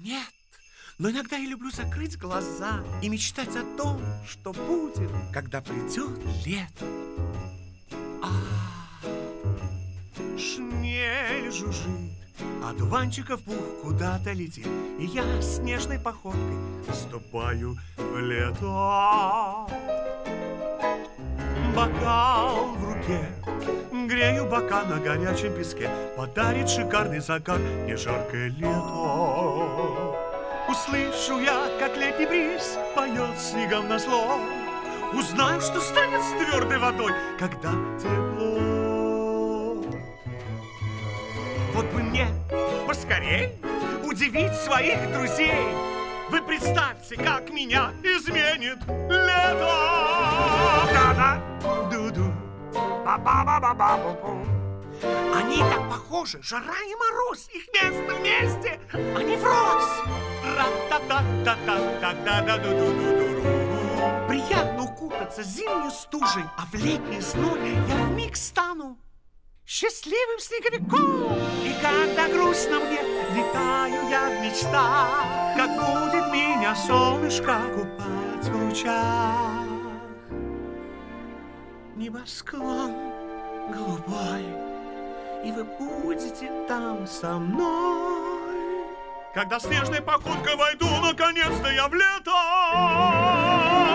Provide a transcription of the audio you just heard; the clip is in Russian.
Нет, но иногда я люблю закрыть глаза и мечтать о том, что будет, когда придет лето. Шмель жужжит, а дуванчиков пух куда-то летит, и я снежной походкой ступаю в лето. Бокал в руке, грею бока на горячем песке, подарит шикарный загар мне жаркое лето. Услышу я, как летний бриз поет снегом назло, узнаю, что станет с твердой водой, когда тепло. Вот бы мне поскорей удивить своих друзей. Вы представьте, как меня изменит лето. Да-да, ду-ду, ба-ба-ба-ба-ба-бу-бу. Они так похожи, жара и мороз, их место вместе, они врозь. Ра-та-та-та-та-та-да-ду-ду-ду-ду-ду. Приятно укутаться зимней стужей, а в летний зной я вмиг стану счастливым снеговиком. И когда грустно мне, витаю я в мечтах, как будет меня солнышко купать в лучах. Небосклон голубой, и вы будете там со мной, когда снежной походкой войду наконец-то я в лето.